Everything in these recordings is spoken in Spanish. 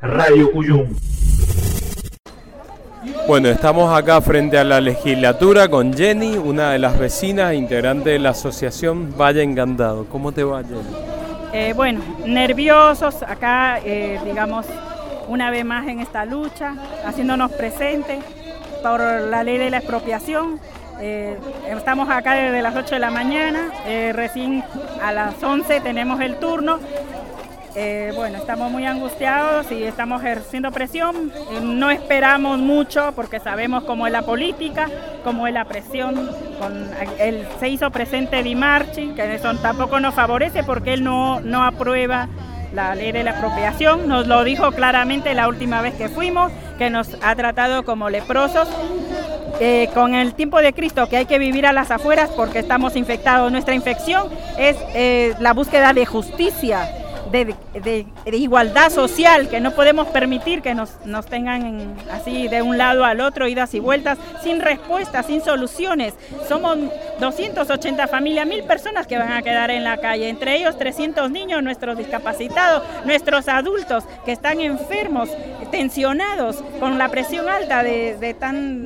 Radio Cuyum. Bueno, estamos acá frente a la legislatura con Jenny, una de las vecinas, integrante de la asociación Valle Encantado. ¿Cómo te va, Jenny? Bueno, nerviosos acá, digamos, una vez más en esta lucha, haciéndonos presentes por la ley de la expropiación. Estamos acá desde las 8 de la mañana, recién a las 11 tenemos el turno. Bueno, estamos muy angustiados y estamos ejerciendo presión. No esperamos mucho porque sabemos cómo es la política, cómo es la presión. Se hizo presente Di Marchi, que eso tampoco nos favorece porque él no aprueba la ley de la expropiación. Nos lo dijo claramente la última vez que fuimos, que nos ha tratado como leprosos. Con el tiempo de Cristo, que hay que vivir a las afueras porque estamos infectados. Nuestra infección es la búsqueda de justicia, de igualdad social, que no podemos permitir que nos tengan así de un lado al otro, idas y vueltas, sin respuestas, sin soluciones. Somos 280 familias, 1000 personas que van a quedar en la calle, entre ellos 300 niños, nuestros discapacitados, nuestros adultos que están enfermos, tensionados, con la presión alta de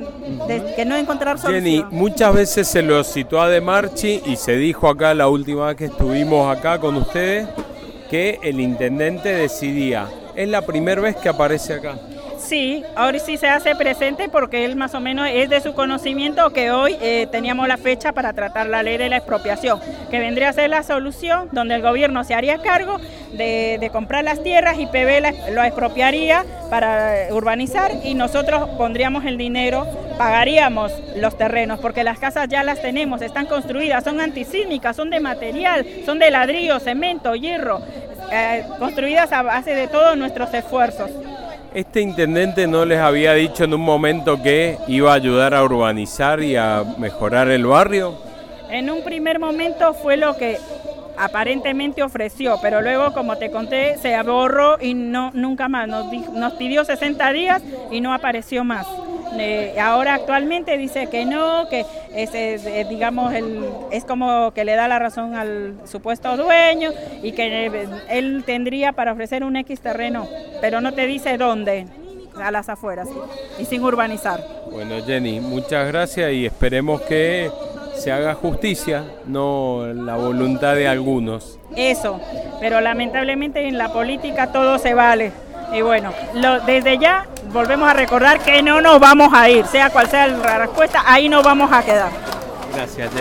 que no encontrar solución. Jenny, muchas veces se lo citó a Di Marchi y se dijo acá la última vez que estuvimos acá con ustedes que el intendente decidía. ¿Es la primera vez que aparece acá? Sí, ahora sí se hace presente porque él más o menos es de su conocimiento que hoy teníamos la fecha para tratar la ley de la expropiación, que vendría a ser la solución donde el gobierno se haría cargo de comprar las tierras y PB lo expropiaría para urbanizar y nosotros pondríamos el dinero, pagaríamos los terrenos porque las casas ya las tenemos, están construidas, son antisísmicas, son de material, son de ladrillo, cemento, hierro, construidas a base de todos nuestros esfuerzos. ¿Este intendente no les había dicho en un momento que iba a ayudar a urbanizar y a mejorar el barrio? En un primer momento fue lo que aparentemente ofreció, pero luego, como te conté, se borró y nunca más. Nos pidió 60 días y no apareció más. Ahora actualmente dice que no, que digamos es como que le da la razón al supuesto dueño y que él tendría para ofrecer un X terreno, pero no te dice dónde, a las afueras y sin urbanizar. Bueno, Jenny, muchas gracias y esperemos que se haga justicia, no la voluntad de algunos. Eso, pero lamentablemente en la política todo se vale. Y bueno, desde ya volvemos a recordar que no nos vamos a ir, sea cual sea la respuesta, ahí nos vamos a quedar. Gracias,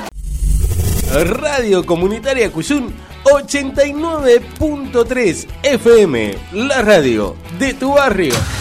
Jenny. Radio Comunitaria Cuyum 89.3 FM, la radio de tu barrio.